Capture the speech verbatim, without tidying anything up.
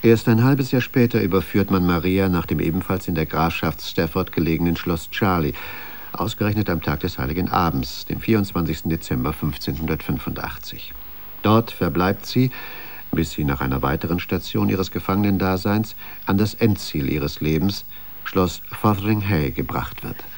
Erst ein halbes Jahr später überführt man Maria nach dem ebenfalls in der Grafschaft Stafford gelegenen Schloss Charlie, ausgerechnet am Tag des Heiligen Abends, dem vierundzwanzigsten Dezember fünfzehnhundertfünfundachtzig. Dort verbleibt sie, bis sie nach einer weiteren Station ihres Gefangenendaseins an das Endziel ihres Lebens, Schloss Fotheringhay, gebracht wird.